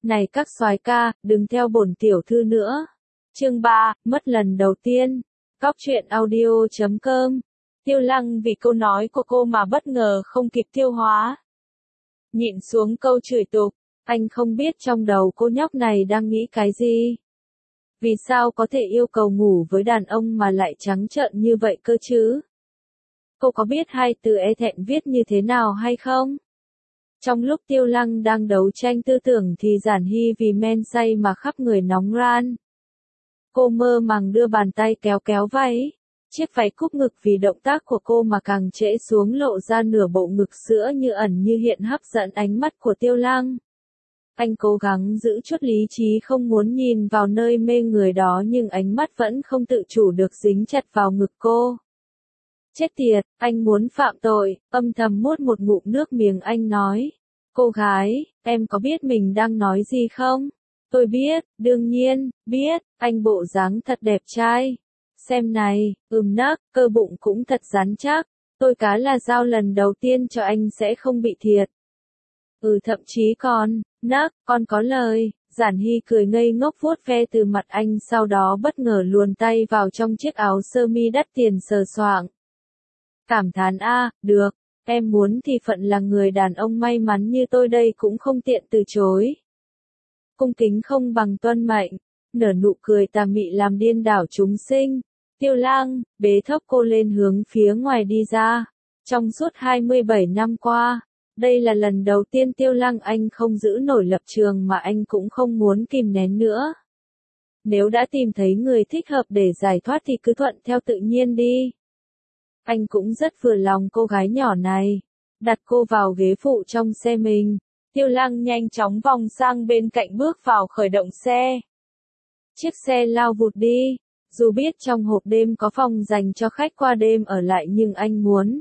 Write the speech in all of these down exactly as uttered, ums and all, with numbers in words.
Này các soái ca, đừng theo bổn tiểu thư nữa. Chương ba, mất lần đầu tiên. Cóc truyện audio chấm com. Tiêu Lăng vì câu nói của cô mà bất ngờ không kịp tiêu hóa. Nhịn xuống câu chửi tục, anh không biết trong đầu cô nhóc này đang nghĩ cái gì. Vì sao có thể yêu cầu ngủ với đàn ông mà lại trắng trợn như vậy cơ chứ? Cô có biết hai từ e thẹn viết như thế nào hay không? Trong lúc Tiêu Lăng đang đấu tranh tư tưởng thì Giản Hy vì men say mà khắp người nóng ran. Cô mơ màng đưa bàn tay kéo kéo váy. Chiếc váy cúp ngực vì động tác của cô mà càng trễ xuống lộ ra nửa bộ ngực sữa như ẩn như hiện hấp dẫn ánh mắt của Tiêu Lăng. Anh cố gắng giữ chút lý trí không muốn nhìn vào nơi mê người đó nhưng ánh mắt vẫn không tự chủ được dính chặt vào ngực cô. Chết tiệt, anh muốn phạm tội, âm thầm nuốt một ngụm nước miếng anh nói. Cô gái, em có biết mình đang nói gì không? Tôi biết, đương nhiên, biết, anh bộ dáng thật đẹp trai. Xem này, ừm nấc, cơ bụng cũng thật rắn chắc. Tôi cá là dao lần đầu tiên cho anh sẽ không bị thiệt. Ừ thậm chí còn, nấc, con có lời. Giản Hy cười ngây ngốc vuốt ve từ mặt anh sau đó bất ngờ luồn tay vào trong chiếc áo sơ mi đắt tiền sờ soạng. Cảm thán a, được, em muốn thì phận là người đàn ông may mắn như tôi đây cũng không tiện từ chối. Cung kính không bằng tuân mệnh, nở nụ cười tà mị làm điên đảo chúng sinh. Tiêu Lăng, bế thốc cô lên hướng phía ngoài đi ra. Trong suốt hai mươi bảy năm qua, đây là lần đầu tiên Tiêu Lăng anh không giữ nổi lập trường mà anh cũng không muốn kìm nén nữa. Nếu đã tìm thấy người thích hợp để giải thoát thì cứ thuận theo tự nhiên đi. Anh cũng rất vừa lòng cô gái nhỏ này. Đặt cô vào ghế phụ trong xe mình. Tiêu Lăng nhanh chóng vòng sang bên cạnh bước vào khởi động xe. Chiếc xe lao vụt đi. Dù biết trong hộp đêm có phòng dành cho khách qua đêm ở lại nhưng anh muốn.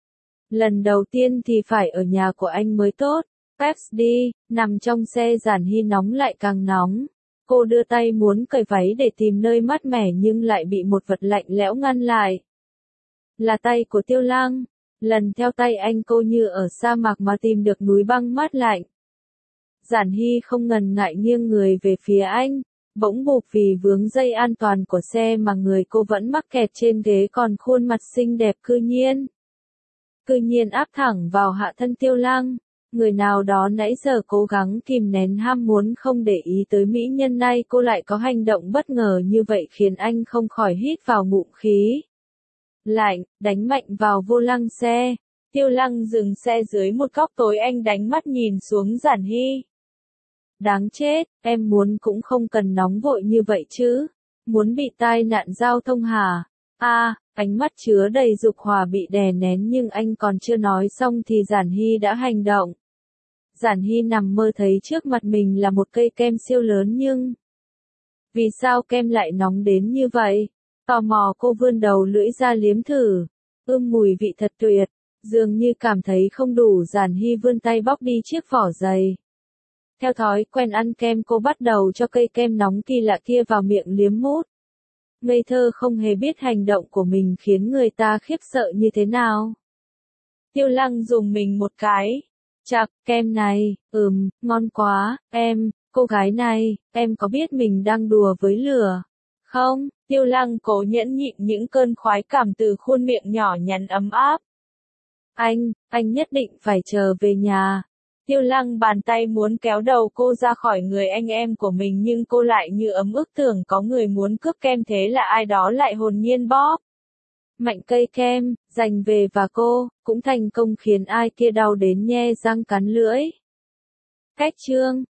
Lần đầu tiên thì phải ở nhà của anh mới tốt. Peps đi, nằm trong xe Giản Hy nóng lại càng nóng. Cô đưa tay muốn cởi váy để tìm nơi mát mẻ nhưng lại bị một vật lạnh lẽo ngăn lại. Là tay của Tiêu Lăng. Lần theo tay anh cô như ở sa mạc mà tìm được núi băng mát lạnh. Giản Hy không ngần ngại nghiêng người về phía anh. Bỗng bụp vì vướng dây an toàn của xe mà người cô vẫn mắc kẹt trên ghế còn khuôn mặt xinh đẹp cư nhiên. Cư nhiên áp thẳng vào hạ thân Tiêu Lăng. Người nào đó nãy giờ cố gắng kìm nén ham muốn không để ý tới mỹ nhân nay cô lại có hành động bất ngờ như vậy khiến anh không khỏi hít vào ngụm khí. Lạnh, đánh mạnh vào vô lăng xe. Tiêu Lăng dừng xe dưới một góc tối anh đánh mắt nhìn xuống Giản Hy. Đáng chết, em muốn cũng không cần nóng vội như vậy chứ. Muốn bị tai nạn giao thông hả? A, à, ánh mắt chứa đầy dục hỏa bị đè nén nhưng anh còn chưa nói xong thì Giản Hy đã hành động. Giản Hy nằm mơ thấy trước mặt mình là một cây kem siêu lớn nhưng... Vì sao kem lại nóng đến như vậy? Tò mò cô vươn đầu lưỡi ra liếm thử. Ưm mùi vị thật tuyệt. Dường như cảm thấy không đủ Giản Hy vươn tay bóc đi chiếc vỏ dày. Theo thói quen ăn kem cô bắt đầu cho cây kem nóng kỳ lạ kia vào miệng liếm mút. Ngây thơ không hề biết hành động của mình khiến người ta khiếp sợ như thế nào. Tiêu Lăng dùng mình một cái. Chạc, kem này, ừm, ngon quá, em, cô gái này, em có biết mình đang đùa với lửa? Không, Tiêu Lăng cố nhẫn nhịn những cơn khoái cảm từ khuôn miệng nhỏ nhắn ấm áp. Anh, anh nhất định phải chờ về nhà. Tiêu Lăng bàn tay muốn kéo đầu cô ra khỏi người anh em của mình nhưng cô lại như ấm ức tưởng có người muốn cướp kem thế là ai đó lại hồn nhiên bóp. Mạnh cây kem, giành về và cô, cũng thành công khiến ai kia đau đến nhe răng cắn lưỡi. Cách chương.